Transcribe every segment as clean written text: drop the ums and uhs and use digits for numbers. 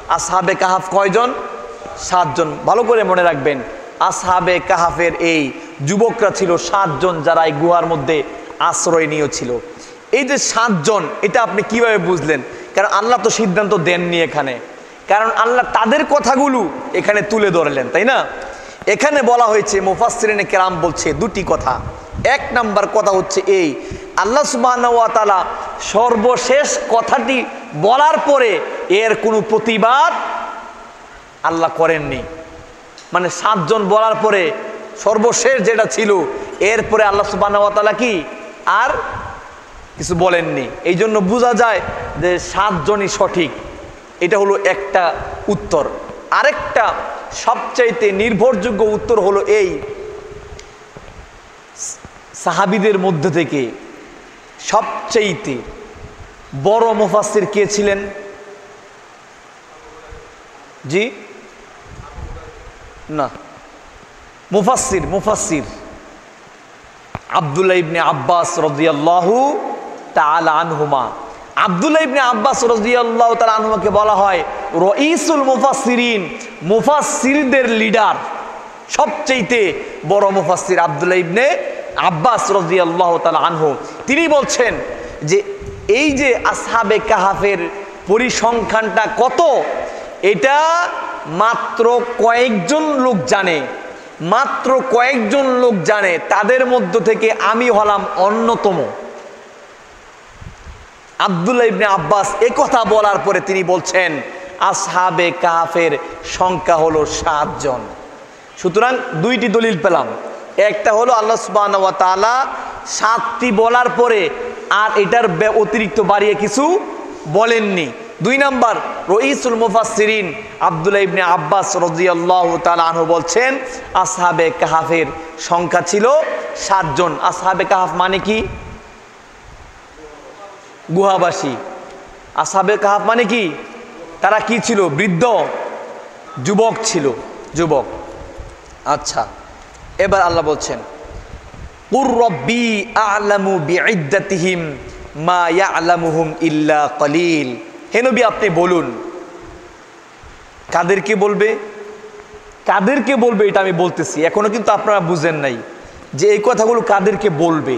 আসহাবে কাহাফ কয়জন? 7 জন। ভালো করে মনে রাখবেন, আসহাবে কাহাফের এই যুবকরা ছিল 7 জন, যারা এই গুহার মধ্যে আশ্রয় নিয়েছিল। এই যে 7 জন, এটা আপনি কিভাবে বুঝলেন? কারণ আল্লাহ তো সিদ্ধান্ত দেননি এখানে, কারণ আল্লাহ তাদের কথাগুলো এখানে তুলে ধরলেন, তাই না? এখানে বলা হয়েছে, মুফাসসিরিনে কেরাম বলছে দুটি কথা। এক নাম্বার কথা হচ্ছে এই, আল্লাহ সুবহানাহু ওয়া তাআলা সর্বশেষ কথাটি বলার পরে এর কোনো প্রতিবাদ আল্লাহ করেননি। মানে 7 জন বলার পরে সর্বশেষ যেটা ছিল, এরপরে আল্লাহ সুবহানাহু ওয়া তাআলা কি আর কিছু বলেননি। এই জন্য বোঝা যায় যে 7 জনই সঠিক। এটা হলো একটা উত্তর। আরেকটা সবচাইতে নির্ভরযোগ্য উত্তর হলো এই, সাহাবীদের মধ্যে থেকে সবচাইতে বড় মুফাসসির কে ছিলেন? জি না, মুফাসসির আব্দুল্লাহ ইবনে আব্বাস রাদিয়াল্লাহু তাআলা আনহুমা। আব্দুল্লাহ ইবনে আব্বাস রাদিয়াল্লাহু তাআলা আনহুমাকে বলা হয় রাইসুল মুফাসসিরিন, মুফাসসিরদের লিডার। সবচেয়ে বড় মুফাসসির আব্দুল্লাহ ইবনে আব্বাস রাদিয়াল্লাহু তাআলা আনহু। তিনি বলছেন যে এই যে আসহাবে কাহাফের পরিসংখ্যানটা কত, এটা মাত্র কয়েকজন লোক জানে, মাত্র কয়েকজন লোক জানে। তাদের মধ্য থেকে আমি হলাম অন্যতম। আব্দুল্লাহ ইবনে আব্বাস এ কথা বলার পরে তিনি বলছেন আসহাবে কাহাফের সংখ্যা হলো 7 জন। সুতরাং দুইটি দলিল পেলাম। একটা হলো আল্লাহ সুবহানাহু ওয়া তাআলা 7টি বলার পরে আর এটার অতিরিক্ত বাড়িয়ে কিছু বলেননি। 2 নাম্বার, রাইসুল মুফাসসিরিন আব্দুল্লাহ ইবনে আব্বাস রাদিয়াল্লাহু তাআলা আনহু বলছেন আসহাবে কাহাফের সংখ্যা ছিল 7 জন। আসহাবে কাহাফ মানে কি? গুহাবাসী। আসহাবে কাহাফ মানে কি? তারা কি ছিল? বৃদ্ধ, যুবক ছিল, যুবক। আচ্ছা, এবার আল্লাহ বলছেন কুর রব্বি আ'লামু বি'iদ্দাতিহিম মা ইয়া'লামুহুম ইল্লা কলিল। হে নবী, আপনি বলুন। কাদেরকে বলবে? কাদেরকে বলবে এটা আমি বলতেছি, এখনো কিন্তু আপনারা বুঝেন নাই যে এই কথাগুলো কাদেরকে বলবে।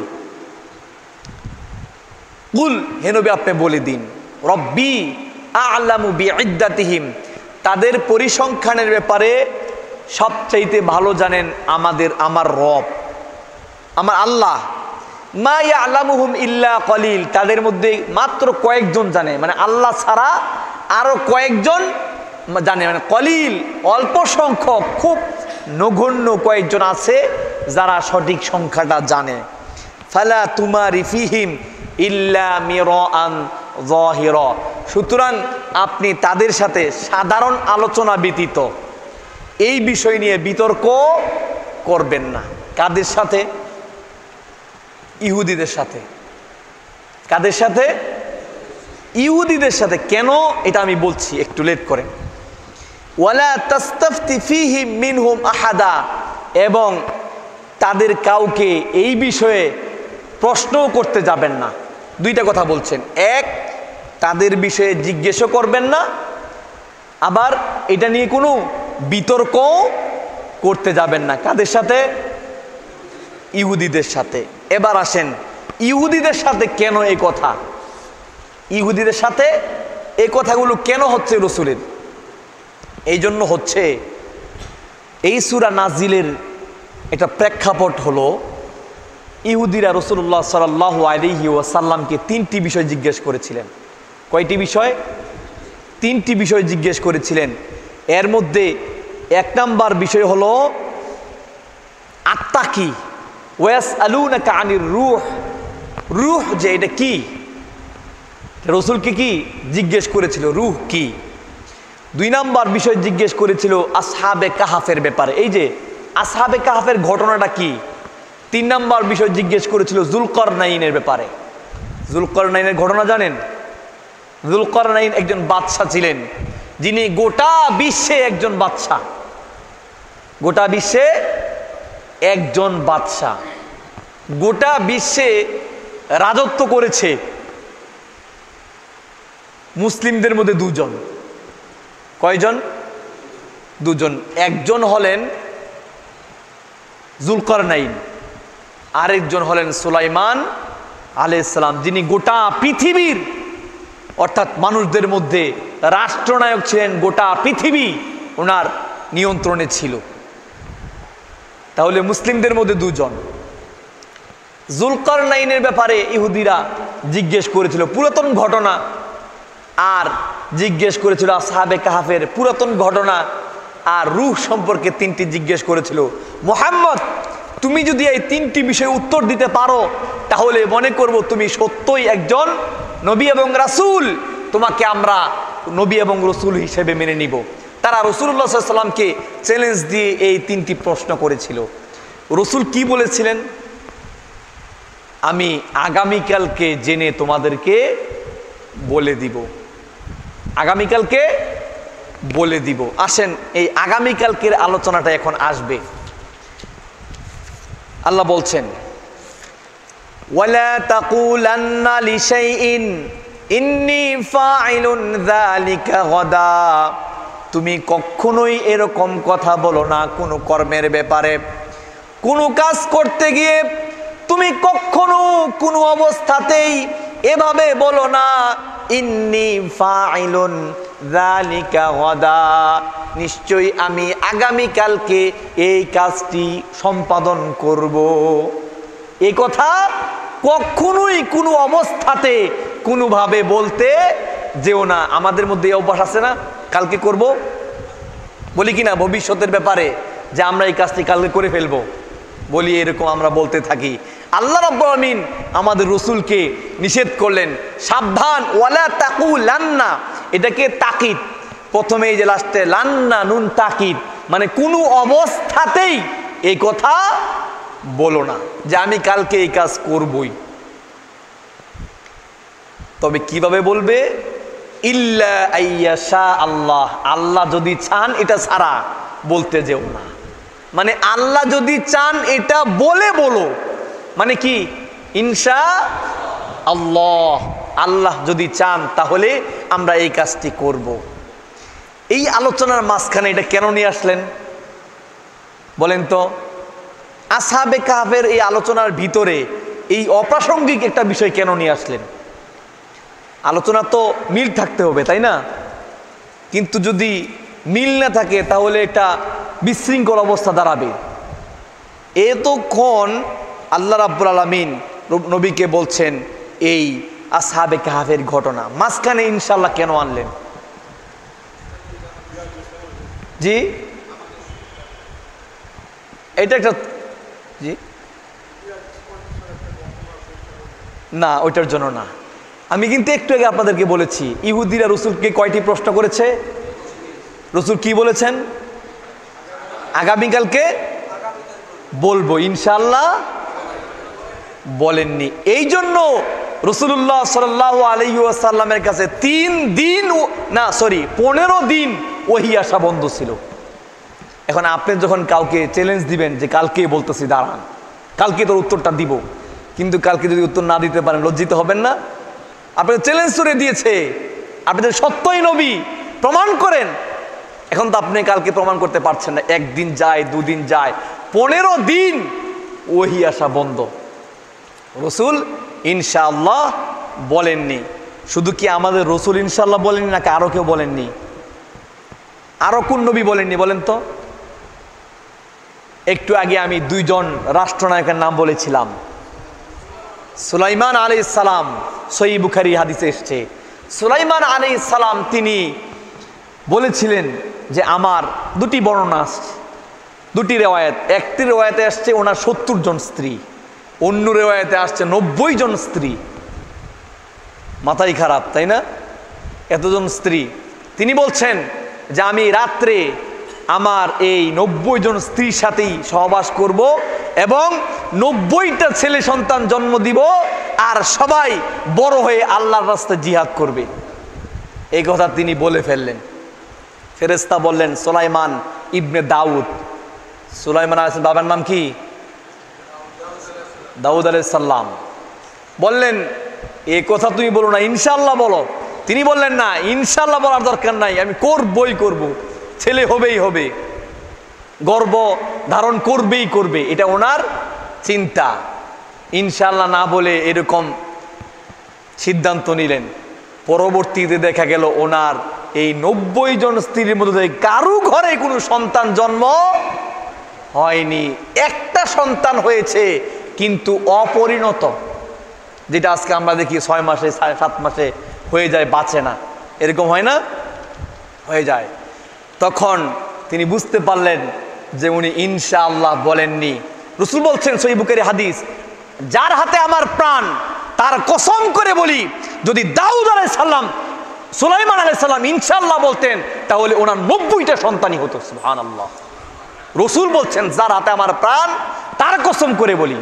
কুল, হে নবী আপনি বলে দিন, রব্বি আ'লামু বি'iদ্দাতিহিম, তাদের পরিসংখ্যানের ব্যাপারে সবচাইতে ভালো জানেন আমার রব, আমার আল্লাহ। মা ইয়া'লামুহুম ইল্লা কলিল, তাদের মধ্যে মাত্র কয়েকজন জানে, মানে আল্লাহ ছাড়া আরো কয়েকজন জানে, মানে কলিল, অল্প সংখ্যক, খুব নগণ্য কয়েকজন আছে যারা সঠিক সংখ্যাটা জানে। ফালা তুমারি ফিহিম ইল্লা মিরাআন যাহিরা, সুতরাং আপনি তাদের সাথে সাধারণ আলোচনা ব্যতীত এই বিষয় নিয়ে বিতর্ক করবেন না। কাদের সাথে? ইহুদিদের সাথে। কাদের সাথে? ইহুদিদের সাথে। কেন এটা আমি বলছি, একটু লেট করেন। ওয়ালা তাস্তাফতি ফীহি মিনহুম আহাদা, এবং তাদের কাউকে এই বিষয়ে প্রশ্নও করতে যাবেন না। দুইটা কথা বলছেন, এক, তাদের বিষয়ে জিজ্ঞেসও করবেন না, আবার এটা নিয়ে কোনো বিতর্ক করতে যাবেন না। কাদের সাথে? ইহুদিদের সাথে। এবার আসেন, ইহুদিদের সাথে কেন এই কথা? ইহুদিদের সাথে এই কথাগুলো কেন হচ্ছে রসুলের? এই জন্য হচ্ছে, এই সূরা নাজিলের একটা প্রেক্ষাপট হলো, ইহুদিরা রাসূলুল্লাহ সাল্লাল্লাহু আলাইহি ওয়াসাল্লামকে 3টি বিষয় জিজ্ঞেস করেছিলেন। কয়টি বিষয়? 3টি বিষয় জিজ্ঞেস করেছিলেন। এর মধ্যে 1 নাম্বার বিষয় হলো আত্মা কি, ওয়াসআলুনাকা আনির রূহ, রূহ যে এটা কি, রাসূলকে কি জিজ্ঞেস করেছিল, রূহ কি। 2 নাম্বার বিষয় জিজ্ঞেস করেছিল আসহাবে কাহাফের ব্যাপারে, এই যে আসহাবে কাহাফের ঘটনাটা কি। 3 নাম্বার বিষয় জিজ্ঞেস করেছিল যুলকারনাইনের ব্যাপারে। যুলকারনাইনের ঘটনা জানেন? যুলকারনাইন একজন বাদশা ছিলেন, যিনি গোটা বিশ্বে একজন বাদশা, গোটা বিশ্বে একজন বাদশা, গোটা বিশ্বে রাজত্ব করেছে। মুসলিমদের মধ্যে 2 জন, কয়জন? দুজন। একজন হলেন যুলকারনাইন, আরেকজন হলেন সুলাইমান আলাইহিস সালাম, যিনি গোটা পৃথিবীর অর্থাৎ মানুষদের মধ্যে রাষ্ট্রনায়ক ছিলেন। গোটা পৃথিবী ওনার নিয়ন্ত্রণে ছিল। তাহলে মুসলিমদের মধ্যে দুজন। যুলকারনাইনের ব্যাপারে ইহুদিরা জিজ্ঞেস করেছিল পুরাতন ঘটনা, আর জিজ্ঞেস করেছিল আসহাবে কাহাফের পুরাতন ঘটনা, আর রূহ সম্পর্কে 3টি জিজ্ঞেস করেছিল। মুহাম্মদ, তুমি যদি এই 3টি বিষয়ে উত্তর দিতে পারো তাহলে মনে করব তুমি সত্যই একজন নবী এবং রাসূল, তোমাকে আমরা নবী এবং রাসূল হিসেবে মেনে নিব। তারা রাসূলুল্লাহ সাল্লাল্লাহু আলাইহি ওয়াসাল্লামকে চ্যালেঞ্জ দিয়ে এই 3টি প্রশ্ন করেছিল। রাসূল কি বলেছিলেন? আমি আগামীকালকে জেনে তোমাদেরকে বলে দিব, আগামীকালকে বলে দিব। আসেন এই আগামীকালকের আলোচনাটা এখন আসবে। আল্লাহ বলছেন, ওয়ালা তাকুলান্না লিশাইইন ইন্নী ফাইলুন যালিকা গাদা। তুমি কখনোই এরকম কথা বলো না কোনো কর্মের ব্যাপারে। কোনো কাজ করতে গিয়ে তুমি কখনো কোনো অবস্থাতেই এভাবে বলো না ইন্নী ফাইলুন যালিকা গাদা, নিশ্চয়ই আমি আগামীকালকে এই কাজটি সম্পাদন করব। এই কথা কখনোই কোনো অবস্থাতে কোনোভাবে বলতে যেও না। আমাদের মধ্যে এই অভ্যাস আছে না, কালকে করব বলি কিনা, ভবিষ্যতের ব্যাপারে যে আমরা এই কাজটি কালকে করে ফেলবো বলি, এরকম আমরা বলতে থাকি। আল্লাহ রাব্বুল আলামিন আমাদের রাসূলকে নিষেধ করলেন, সাবধান, ওয়ালা তাকুলান্না, এটাকে তাকিদ, প্রথমে এই যে লাস্টে লান্না নুন তাকিদ, মানে কোনো অবস্থাতেই এই কথা বলো না যে আমি কালকে এই কাজ করবই। তবে কিভাবে বলবে? ইল্লা আইয়াশা আল্লাহ, আল্লাহ যদি চান এটা ছাড়া বলতে যেও না। মানে আল্লাহ যদি চান এটা বলে বলো, মানে কি ইনশা আল্লাহ, আল্লাহ যদি চান তাহলে আমরা এই কাজটি করব। এই আলোচনার মাঝখানে এটা কেন নিয়ে আসলেন বলেন তো? আসহাবে কাহফের এই আলোচনার ভিতরে এই অপ্রাসঙ্গিক একটা বিষয় কেন নিয়ে আসলেন? আলোচনা তো মিল থাকতে হবে, তাই না? কিন্তু যদি মিল না থাকে তাহলে একটা বিশৃঙ্খল অবস্থা দাঁড়াবে। এতক্ষণ আল্লাহ রাব্বুল আলামিন নবীকে বলছেন এই আসহাবে কাহফের ঘটনা, মাঝখানে ইনশাআল্লাহ কেন আনলেন? জি, এটা একটা, জি না, ওইটার জন্য না। আমি কিন্তু একটু আগে আপনাদেরকে বলেছি ইহুদিরা রাসূলকে কয়টি প্রশ্ন করেছে। রাসূল কি বলেছেন? আগামীকালকে বলবো, ইনশাআল্লাহ বলেননি। এই জন্য রাসূলুল্লাহ সাল্লাল্লাহু আলাইহি ওয়াসাল্লামের কাছে 15 দিন ওহী আসা বন্ধ ছিল। এখন আপনি যখন কাউকে চ্যালেঞ্জ দিবেন যে কালকে বলতেছি, দাঁড়ান কালকে তোর উত্তরটা দিব, কিন্তু কালকে যদি উত্তর না দিতে পারেন লজ্জিত হবেন না? আপনাকে চ্যালেঞ্জ করে দিয়েছে, আপনি যে সত্যই নবী প্রমাণ করেন। এখন তো আপনি কালকে প্রমাণ করতে পারছেন না, একদিন যায়, দুদিন যায়, 15 দিন ওহী আসা বন্ধ। রাসূল ইনশাআল্লাহ বলেননি। শুধু কি আমাদের রাসূল ইনশাআল্লাহ বলেননি, নাকি আরো কেউ বলেননি? আরো কোন নবী বলেননি বলেন তো? একটু আগে আমি 2 জন রাষ্ট্রনায়কের নাম বলেছিলাম। সুলাইমান আলাইহিস সালাম, সহিহ বুখারী হাদিসে এসেছে, সুলাইমান আলাইহিস সালাম তিনি বলেছিলেন যে আমার 2টি বর্ণনা আসছে, 2টি রেওয়ায়েত। একটি রেওয়ায়েতে আসছে ওনার 70 জন স্ত্রী, অন্য রেওয়ায়েতে আসছে 90 জন স্ত্রী। মাথাই খারাপ, তাই না? এতজন স্ত্রী। তিনি বলছেন যে আমি রাত্রে আমার এই 90 জন স্ত্রীর সাথেই সহবাস করব এবং 90টা ছেলে সন্তান জন্ম দিব, আর সবাই বড় হয়ে আল্লাহর রাস্তায় জিহাদ করবে। এই কথা তিনি বলে ফেললেন। ফেরেশতা বললেন সুলাইমান ইবনে দাউদ। সুলাইমান আলাইহিস বাবার নাম কি? দাউদ আলাইহিস সালাম। বললেন এই কথা তুমি বলো না, ইনশাআল্লাহ বলো। তিনি বললেন না, ইনশাআল্লাহ বলার দরকার নাই, আমি করবই করব, ছেলে হবেই হবে, গর্ব ধারণ করবেই করবে, এটা ওনার চিন্তা। ইনশাআল্লাহ না বলে এরকম সিদ্ধান্ত নিলেন। পরবর্তীতে দেখা গেল ওনার এই 90 জন স্ত্রীর মধ্যে কারো ঘরে কোনো সন্তান জন্ম হয়নি। একটা সন্তান হয়েছে, কিন্তু অপরিণত, যেটা আজকে আমরা দেখি 6 মাসে 7 মাসে হয়ে যায়, বাঁচে না, এরকম হয় না, হয়ে যায়। তখন তিনি বুঝতে পারলেন যে উনি ইনশাআল্লাহ বলেননি। রাসূল বলছেন সহিহ বুখারী হাদিস, যার হাতে আমার প্রাণ তার কসম করে বলি, যদি দাউদ আলাইহিস সালাম সুলাইমান আলাইহিস সালাম ইনশাআল্লাহ বলতেন তাহলে ওনার 90টা সন্তানই হতো। সুবহানাল্লাহ। রাসূল বলছেন যার হাতে আমার প্রাণ তার কসম করে বলি।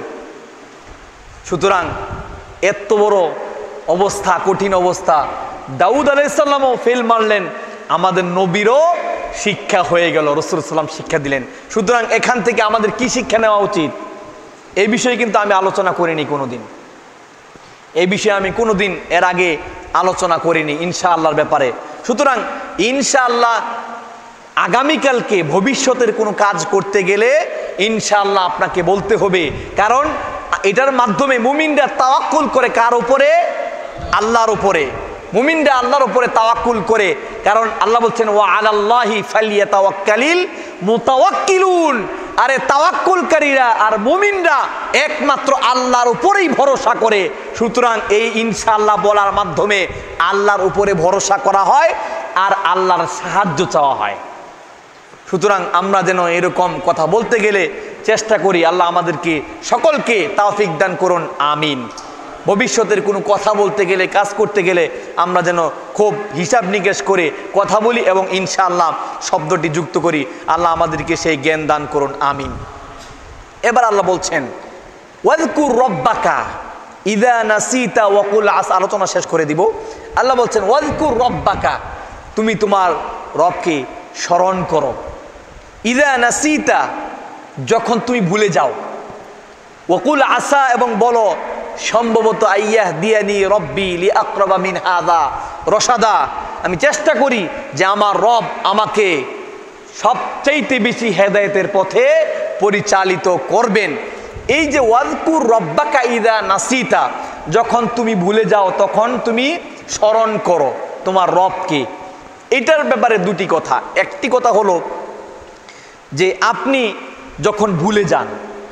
সুতরাং এত বড় অবস্থা, কঠিন অবস্থা, দাউদ আলাইহিস সালামও ফেল মারলেন, আমাদের নবীরও শিক্ষা হয়ে গেল, রাসূল সাল্লাল্লাহু শিক্ষা দিলেন। সুতরাং এখান থেকে আমাদের কি শিক্ষা নেওয়া উচিত, এই বিষয়ে কিন্তু আমি আলোচনা করিনি কোনোদিন, এই বিষয়ে আমি কোনোদিন এর আগে আলোচনা করিনি ইনশাআল্লাহর ব্যাপারে। সুতরাং ইনশাআল্লাহ আগামীকালকে ভবিষ্যতের কোনো কাজ করতে গেলে ইনশাআল্লাহ আপনাকে বলতে হবে, কারণ এটার মাধ্যমে মুমিনরা তাওয়াক্কুল করে কার উপরে? আল্লাহর উপরে। মুমিনরা আল্লাহর উপরে তাওয়াক্কুল করে, কারণ আল্লাহ বলছেন ওয়া আলাল্লাহি ফালিয়াতাওয়াক্কালিল মুতাওয়াক্কিলুন। আরে তাওয়াক্কুলকারীরা আর মুমিনরা একমাত্র আল্লাহর উপরেই ভরসা করে। সুতরাং এই ইনশাআল্লাহ বলার মাধ্যমে আল্লাহর উপরে ভরসা করা হয় আর আল্লাহর সাহায্য চাওয়া হয়। সুতরাং আমরা যেন এরকম কথা বলতে গেলে চেষ্টা করি, আল্লাহ আমাদেরকে সকলকে তৌফিক দান করুন, আমিন। ভবিষ্যতের কোনো কথা বলতে গেলে, কাজ করতে গেলে আমরা যেন খুব হিসাব নিকেশ করে কথা বলি এবং ইনশাআল্লাহ শব্দটি যুক্ত করি। আল্লাহ আমাদেরকে সেই জ্ঞান দান করুন, আমিন। এবার আল্লাহ বলছেন ওয়াযকুর রব্বাকা ইযা নাসিতা ওয়াকুল আস, আলোচনা শেষ করে দিব। আল্লাহ বলছেন ওয়াযকুর রব্বাকা, তুমি তোমার রবকে স্মরণ করো, ইযা নাসিতা, যখন তুমি ভুলে যাও, ওয়াকুল আসা, এবং বলো সম্ভবত আইয়াহ দিয়ানি রব্বি লি আকরাবা মিন হাযা রশাদা, আমি চেষ্টা করি যে আমার রব আমাকে সবচাইতে বেশি হেদায়েতের পথে পরিচালিত করবেন। এই যে ওয়াযকুর রব্বাকা ইযা নাসিতা, যখন তুমি ভুলে যাও তখন তুমি স্মরণ করো তোমার রবকে। এটার ব্যাপারে দুটি কথা। একটি কথা হলো যে আপনি যখন ভুলে যান,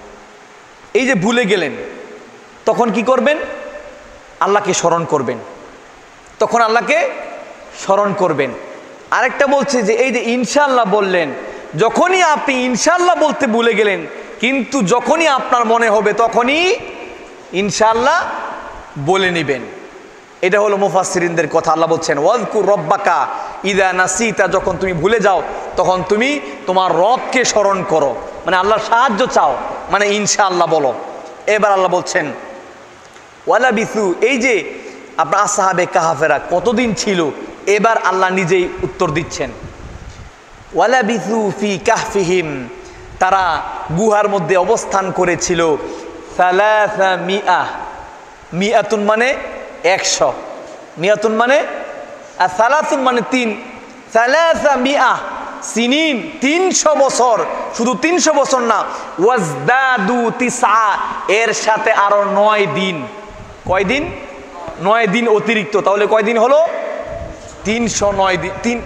এই যে ভুলে গেলেন, তখন কি করবেন? আল্লাহকে স্মরণ করবেন, তখন আল্লাহকে স্মরণ করবেন। আরেকটা বলছে যে এই যে ইনশাআল্লাহ বললেন, যখনই আপনি ইনশাআল্লাহ বলতে ভুলে গেলেন, কিন্তু যখনই আপনার মনে হবে তখনই ইনশাআল্লাহ বলে নেবেন। এটা হলো মুফাসসিরিনদের কথা। আল্লাহ বলছেন ওয়াযকুর রব্বাকা ইযা নাসিতা, যখন তুমি ভুলে যাও তখন তুমি তোমার রবকে স্মরণ করো, মানে আল্লাহর সাহায্য চাও, মানে ইনশাআল্লাহ বলো। এবার আল্লাহ বলছেন ওয়ালাবিসু, এই যে আপনার আসহাবে কাহাফেরা কতদিন ছিল, এবার আল্লাহ নিজেই উত্তর দিচ্ছেন। ওয়ালাবিসু ফি কাহফিহিম, তারা গুহার মধ্যে অবস্থান করেছিল সালাসা মিআ, মিআতুন মানে 100, মিআতুন মানে, আর সালাসুন মানে 3, সালাসা মিআ সিনিন 300 বছর। শুধু 300 বছর না, ওয়াজদাদু তিসআ, এর সাথে আরো 9 দিন। কয় দিন? 9 দিন অতিরিক্ত। তাহলে কয় দিন হলো? 309 দিন,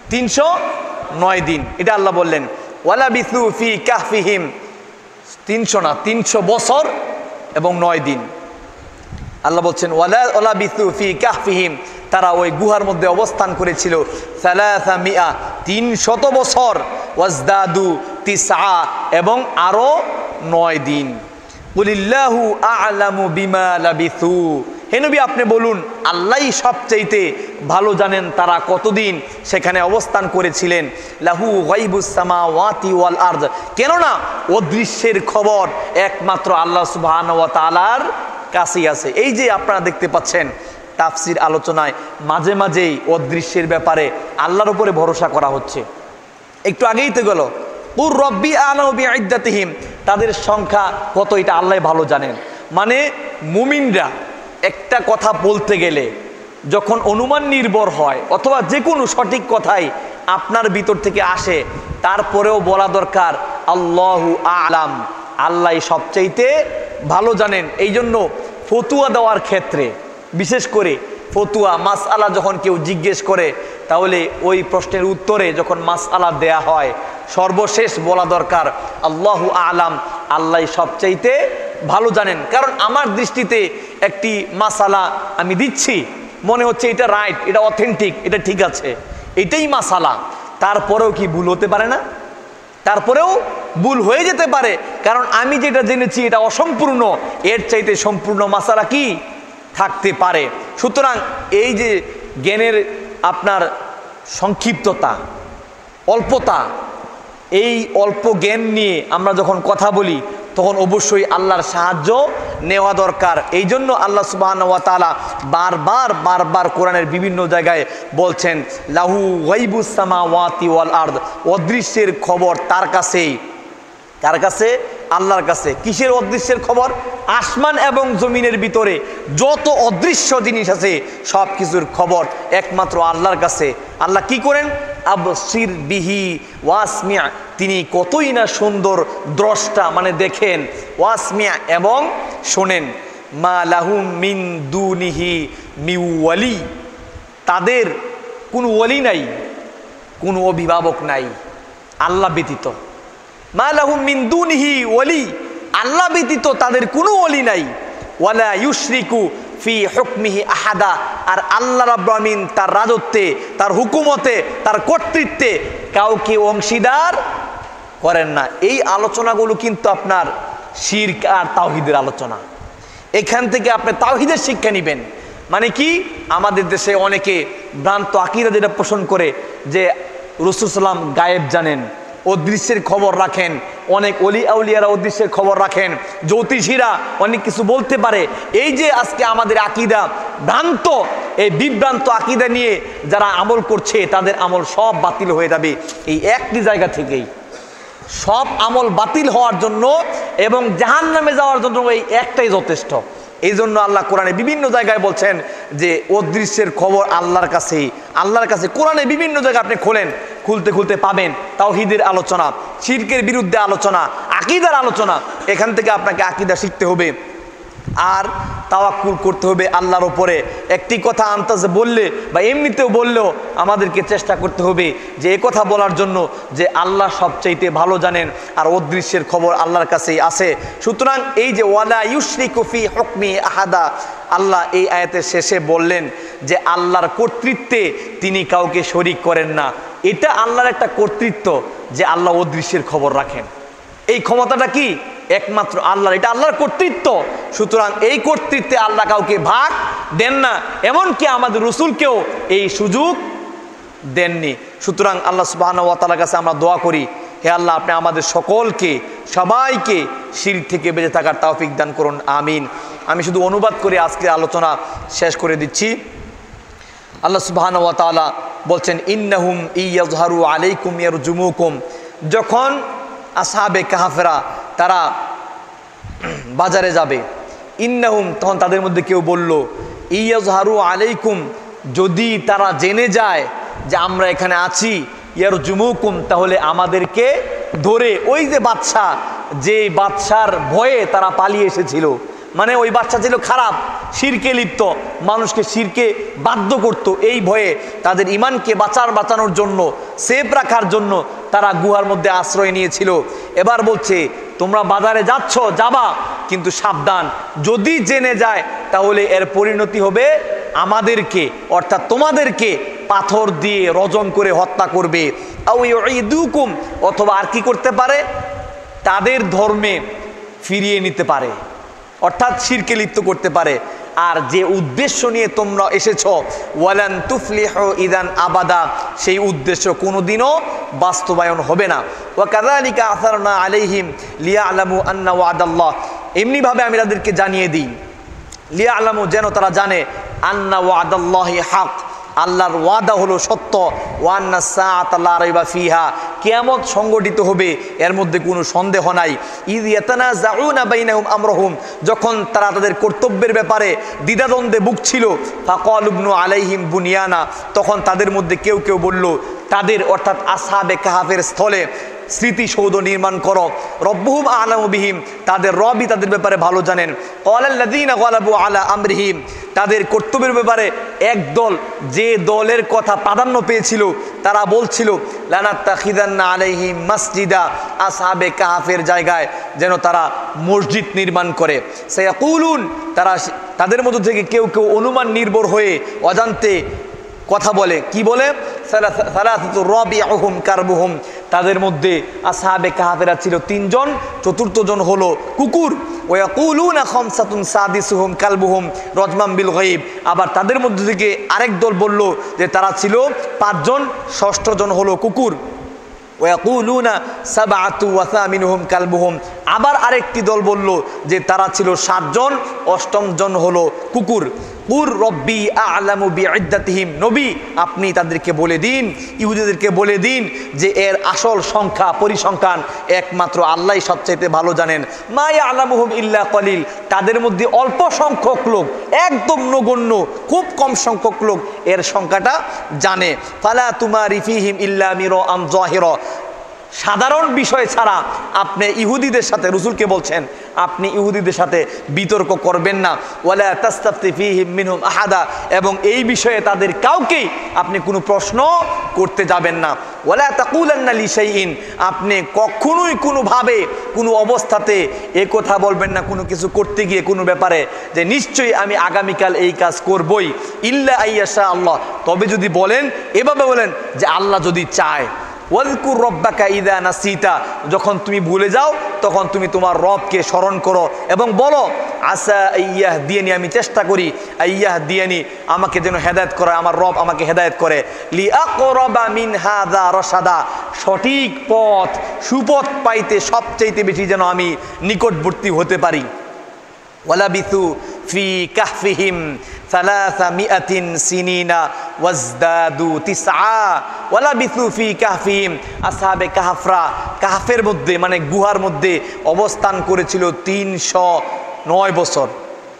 309 দিন। এটা আল্লাহ বললেন ওয়ালাবিসু ফি কাহফিহিম, 300 না, 300 বছর এবং 9 দিন। আল্লাহ বলছেন ওয়ালাবিসু ফি কাহফিহিম, তারা ওই গুহার মধ্যে অবস্থান করেছিল সালাসা মিআ, 300 বছর, ওয়াজদাদু তিসআ, এবং আরো 9 দিন। কুলিল্লাহু আ'লামু বিমা লাবিসু, হে নবী আপনি বলুন আল্লাহই সবচাইতে ভালো জানেন তারা কতদিন সেখানে অবস্থান করেছিলেন। লাহু গায়বুস সামাওয়াতি ওয়াল আরদ, কেননা অদৃশ্যের খবর একমাত্র আল্লাহ সুবহানাহু ওয়া তাআলার কাছেই আছে। এই যে আপনারা দেখতে পাচ্ছেন তাফসির আলোচনায় মাঝে মাঝেই অদৃশ্যের ব্যাপারে আল্লাহর উপরে ভরসা করা হচ্ছে। একটু আগেই তো গেল কুর রব্বি আ'লামু বিইদ্দাতিহিম, তাদের সংখ্যা কত এটা আল্লাহ ভালো জানেন। মানে মুমিনরা একটা কথা বলতে গেলে যখন অনুমান নির্ভর হয় অথবা যে কোনো সঠিক কথাই আপনার ভিতর থেকে আসে, তারপরেও বলা দরকার আল্লাহু আ'লাম, আল্লাহ সবচাইতে ভালো জানেন। এই জন্য ফতুয়া দেওয়ার ক্ষেত্রে, বিশেষ করে ফতুয়া মাসআলা যখন কেউ জিজ্ঞেস করে, তাহলে ওই প্রশ্নের উত্তরে যখন মাসআলা দেয়া হয়, সর্বশেষ বলা দরকার আল্লাহু আ'লাম, আল্লাহ সবচাইতে ভালো জানেন। কারণ আমার দৃষ্টিতে একটি মাসআলা আমি দিচ্ছি, মনে হচ্ছে এটা রাইট, এটা অথেন্টিক, এটা ঠিক আছে, এটাই মাসআলা, তারপরেও কি ভুল হতে পারে না? তারপরেও ভুল হয়ে যেতে পারে, কারণ আমি যেটা জেনেছি এটা অসম্পূর্ণ, এর চাইতে সম্পূর্ণ মাসআলা কি থাকতে পারে। সুতরাং এই যে জ্ঞানের আপনার সংক্ষিপ্ততা, অল্পতা, এই অল্প জ্ঞান নিয়ে আমরা যখন কথা বলি তখন অবশ্যই আল্লাহর সাহায্য নেওয়া দরকার। এই জন্য আল্লাহ সুবহানাহু ওয়া তাআলা বারবার কোরআনের বিভিন্ন জায়গায় বলছেন লাহু গায়বুস সামাওয়াতি ওয়াল আরদ, অদৃশ্যের খবর তার কাছেই। কার কাছে? আল্লাহর কাছে। কিসের অদৃশ্যের খবর? আসমান এবং জমিনের ভিতরে যত অদৃশ্য জিনিস আছে সব কিছুর খবর একমাত্র আল্লাহর কাছে। আল্লাহ কি করেন? আবসির বিহি ওয়াসমিয়া, তিনি কতই না সুন্দর দ্রষ্টা, মানে দেখেন, ওয়াসমিয়া এবং শোনেন। মা লাহুম মিন দুনিহি মিন ওয়ালি, তাদের কোনো ওয়ালি নাই, কোনো অভিভাবক নাই আল্লাহ ব্যতীত। মা লাহুম মিন দুনিহি ওয়ালি, আল্লাহ ব্যতীত তাদের কোনো ওয়ালি নাই। ওয়ালা ইউশরিকু ফি হুকমিহি আহাদা, আর আল্লাহ রাব্বুল আমিন তার রাজত্বে, তার হুকুমতে, তার কর্তৃত্বে কাউকে অংশীদার করেন না। এই আলোচনাগুলো কিন্তু আপনার শিরক আর তাওহীদের আলোচনা। এখান থেকে আপনি তাওহীদের শিক্ষা নেবেন। মানে কি? আমাদের দেশে অনেকে ভ্রান্ত আকীদা যেটা পোষণ করে যে রাসূল সাল্লাল্লাহু আলাইহি ওয়াসাল্লাম গায়েব জানেন, অদৃশ্যের খবর রাখেন, অনেক ওলি আউলিয়ারা অদৃশ্যের খবর রাখেন, জ্যোতিষীরা অনেক কিছু বলতে পারে। এই যে আজকে আমাদের আকীদা ভ্রান্ত, এই বিভ্রান্ত আকীদা নিয়ে যারা আমল করছে তাদের আমল সব বাতিল হয়ে যাবে এই একটি জায়গা থেকেই। সব আমল বাতিল হওয়ার জন্য এবং জাহান্নামে যাওয়ার জন্য এই একটাই যথেষ্ট। এই জন্য আল্লাহ কোরআনে বিভিন্ন জায়গায় বলছেন যে অদৃশ্যের খবর আল্লাহর কাছেই, আল্লাহর কাছে। কোরআনে বিভিন্ন জায়গায় আপনি খোলেন, খুলতে পাবেন তাওহীদের আলোচনা, শিরকের বিরুদ্ধে আলোচনা, আকীদার আলোচনা। এখান থেকে আপনাকে আকীদা শিখতে হবে আর তাওয়াক্কুল করতে হবে আল্লাহর উপরে। একটি কথা আন্তাজে বললে বা এমনিতেও বললেও আমাদেরকে চেষ্টা করতে হবে যে এই কথা বলার জন্য যে আল্লাহ সবচাইতে ভালো জানেন আর অদৃশ্যের খবর আল্লাহর কাছেই আছে। সুতরাং এই যে ওয়ালা ইউশরিকু ফি হুকমি আহাদা, আল্লাহ এই আয়াতের শেষে বললেন যে আল্লাহর কর্তৃত্বে তিনি কাউকে শরীক করেন না। এটা আল্লাহর একটা কর্তৃত্ব যে আল্লাহ অদৃশ্যের খবর রাখেন। এই ক্ষমতাটা কি? একমাত্র আল্লাহর, এটা আল্লাহর কর্তৃত্ব। সুতরাং এই কর্তৃত্বে আল্লাহ কাউকে ভাগ দেন না, এমনকি আমাদের রাসূলকেও এই সুযোগ দেননি। সুতরাং আল্লাহ সুবহানাহু ওয়া তাআলার কাছে আমরা দোয়া করি, হে আল্লাহ আপনি আমাদের সকলকে, সবাইকে শিরক থেকে বেঁচে থাকার তৌফিক দান করুন, আমিন। আমি শুধু অনুবাদ করে আজকে আলোচনা শেষ করে দিচ্ছি। আল্লাহ সুবহানাহু ওয়া তাআলা বলছেন ইন্নাহুম ইয়াযহারু আলাইকুম ইয়ারজুমুকুম, যখন আসহাবে কাহফেরা তারা বাজারে যাবে, ইন্নাহুম, তখন তাদের মধ্যে কেউ বলল ইয়াযহারু আলাইকুম, যদি তারা জেনে যায় যে আমরা এখানে আছি, ইয়ারজুমুকুম, তাহলে আমাদেরকে ধরে, ওই যে বাদশা, যে বাদশার ভয়ে তারা পালিয়ে এসেছিল, মানে ওই বাচ্চা ছিল খারাপ, শিরকে লিপ্ত, মানুষকে শিরকে বাধ্য করত, এই ভয়ে তাদের ইমানকে বাঁচানোর জন্য, সেফ রাখার জন্য তারা গুহার মধ্যে আশ্রয় নিয়েছিল। এবার বলছে তোমরা বাজারে যাচ্ছ, যাবা, কিন্তু সাবধান, যদি জেনে যায় তাহলে এর পরিণতি হবে আমাদেরকে, অর্থাৎ তোমাদেরকে পাথর দিয়ে রজম করে হত্যা করবে, আও ইউঈদুকুম, অথবা আর কি করতে পারে, তাদের ধর্মে ফিরিয়ে নিতে পারে, অর্থাৎ শিরকে লিপ্ত করতে পারে। আর যে উদ্দেশ্য নিয়ে তোমরা এসেছো, ওয়ালান তুফলিহু ইদান আবাদা, সেই উদ্দেশ্য কোনোদিনও বাস্তবায়ন হবে না। ওয়া কাযালিকা আসারনা আলাইহিম লিয়ালামু আন্না ওয়াদাল্লাহ, এমনিভাবে আমি তাদেরকে জানিয়ে দিই, লিয়ালামু, যেন তারা জানে, আন্না ওয়াদাল্লাহি হক, আল্লাহর ওয়াদা হলো সত্য, ওয়ান্না সাআতা লা রাইবা ফিহা, কিয়ামত সংগঠিত হবে, এর মধ্যে কোনো সন্দেহ নাই। ইয ইয়াতানাযাউনা বাইনাহুম আমরহুম, যখন তারা তাদের কর্তব্যের ব্যাপারে দ্বিধাদ্বন্দ্বে ভুগছিল, ফাকালু ইবনু আলাইহিম বুনিয়ানা, তখন তাদের মধ্যে কেউ কেউ বলল, তাদের অর্থাৎ আসহাবে কাহাফের স্থলে স্মৃতিসৌধ নির্মাণ করো। রব্বুহুম আ'লামু বিহিম, তাদের রবই তাদের ব্যাপারে ভালো জানেন। ক্বালাল্লাযীনা গালাবু আলা আমরিহিম, তাদের কর্তব্যের ব্যাপারে একদল যে দলের কথা প্রাধান্য পেয়েছিল তারা বলছিল, লানাত্তাখিযান্না আলাইহিম মাসজিদা, আসহাবে কাহাফের জায়গায় যেন তারা মসজিদ নির্মাণ করে। সায়াকুলুন, তাদের মধ্য থেকে কেউ কেউ অনুমান নির্ভর হয়ে অজান্তে কথা বলে, কি বলে, সালাসাতু রাবিউহুম কারবুহুম, তাদের মধ্যে আসহাবে কাহাফেরা ছিল 3 জন, চতুর্থ জন হলো কুকুর। ওয়ায়াকুলুনা খামসাতুন সাদিসুহুম কালবুহুম রাজমান বিল গায়ব, আবার তাদের মধ্যে থেকে আরেক দল বলল যে তারা ছিল 5 জন, ষষ্ঠ জন হলো কুকুর। ওয়ায়াকুলুনা সাবআতু ওয়া সামিনুহুম কালবুহুম, আবার আরেকটি দল বলল যে তারা ছিল 7 জন, অষ্টম জন হলো কুকুর। কুর রব্বি আ'লামু বিইদ্দাতিহিম, নবী আপনি তাদেরকে বলে দিন, ইহুদিদেরকে বলে দিন যে এর আসল সংখ্যা পরিসংখ্যান একমাত্র আল্লাহই সবচাইতে ভালো জানেন। মা ইয়া'লামুহুম ইল্লা কলিল, তাদের মধ্যে অল্প সংখ্যক লোক, একদম নগণ্য, খুব কম সংখ্যক লোক এর সংখ্যাটা জানে। ফালা তুমারি ফিহিম ইল্লা মিরাআন যাহিরা, সাধারণ বিষয় ছাড়া আপনি ইহুদিদের সাথে, রসুলকে বলছেন আপনি ইহুদিদের সাথে বিতর্ক করবেন না। ওয়ালা তাস্তাফতি ফীহিম মিনহুম আহাদা, এবং এই বিষয়ে তাদের কাউকেই আপনি কোনো প্রশ্ন করতে যাবেন না। ওয়ালা তাকুলান্না লিশাইইন, আপনি কখনোই কোনোভাবে কোনো অবস্থাতে এ কথা বলবেন না কোনো কিছু করতে গিয়ে কোনো ব্যাপারে যে নিশ্চয়ই আমি আগামীকাল এই কাজ করবই, ইল্লা আইয়াশা আল্লাহ, তবে যদি বলেন এভাবে বলেন যে আল্লাহ যদি চায়। ওয়াজকুর রব্বাকা ইযা নাসিতা, যখন তুমি ভুলে যাও তখন তুমি তোমার রবকে স্মরণ করো এবং বলো, আসা আইয়াহদিয়ানি, আমি চেষ্টা করি, আইয়াহদিয়ানি, আমাকে যেন হেদায়েত করে, আমার রব আমাকে হেদায়েত করে, লিআকরাবা মিন হাযা রাশাদা, সঠিক পথ সুপথ পাইতে সবচাইতে বেশি যেন আমি নিকটবর্তী হতে পারি। ওয়ালাবিথু ফি কাহফিহিম 300 সিনিনা ওয়াজদাদু 9, ওয়ালাবিথু ফি কাহফিহিম, আসহাবে কাহফরা কাহফের মধ্যে মানে গুহার মধ্যে অবস্থান করেছিল 309 বছর।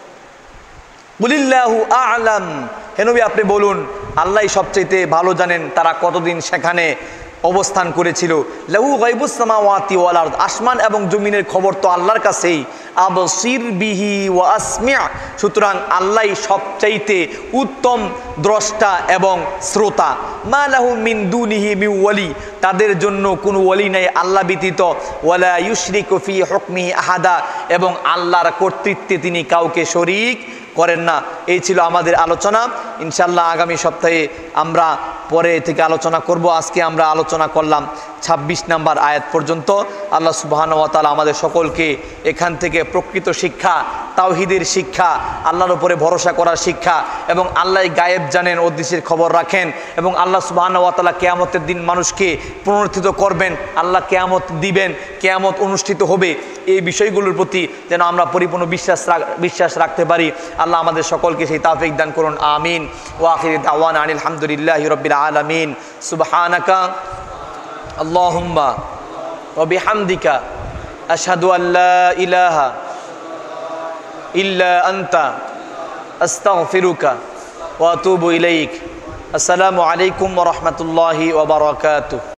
কুলিল্লাহু আ'লাম, হে নবী আপনি বলুন আল্লাহই সবচাইতে ভালো জানেন তারা কতদিন সেখানে অবস্থান করেছিল। লাহু গায়বুস সামাওয়াতি ওয়াল আরদ, আসমান এবং জমিনের খবর তো আল্লাহর কাছেই। আবসির বিহি ওয়া আসমি', সুতরাং আল্লাহই সবচাইতে উত্তম দ্রষ্টা এবং শ্রোতা। মা লাহু মিন দুনিহি মিন ওয়ালি, তাদের জন্য কোনো ওয়ালি নাই আল্লাহ ব্যতীত। ওয়ালা ইউশরিকু ফি হুকমিহি আহাদা, এবং আল্লাহর কর্তৃত্বে তিনি কাউকে শরীক করেন না। এই ছিল আমাদের আলোচনা। ইনশাআল্লাহ আগামী সপ্তাহে আমরা পরে থেকে আলোচনা করব। আজকে আমরা আলোচনা করলাম 26 নম্বর আয়াত পর্যন্ত। আল্লাহ সুবহানাহু ওয়া তাআলা আমাদের সকলকে এখান থেকে প্রকৃত শিক্ষা, তাওহীদের শিক্ষা, আল্লাহর উপরে ভরসা করার শিক্ষা, এবং আল্লাহ গায়েব জানেন, অদৃশ্যের খবর রাখেন, এবং আল্লাহ সুবহানাহু ওয়া তাআলা কিয়ামতের দিন মানুষকে পুনরুত্থিত করবেন, আল্লাহ কিয়ামত দিবেন, কিয়ামত অনুষ্ঠিত হবে, এই বিষয়গুলোর প্রতি যেন আমরা পরিপূর্ণ বিশ্বাস রাখতে পারি। আল্লাহ আমাদের সকলকে সেই তৌফিক দান করুন, আমিন। ওয়া আখিরু দাওয়ানা আনিল হামদুলিল্লাহি রাব্বিল আলামিন। সুবহানাকা আল্লাহুম্মা ওয়া বিহামদিকা আশহাদু আল্লা ইলাহা ইল্লা আনতা আস্তাগফিরুকা ওয়া আতুবু ইলাইক। আসসালামু আলাইকুম ওয়া রাহমাতুল্লাহি ওয়া বারাকাতুহু।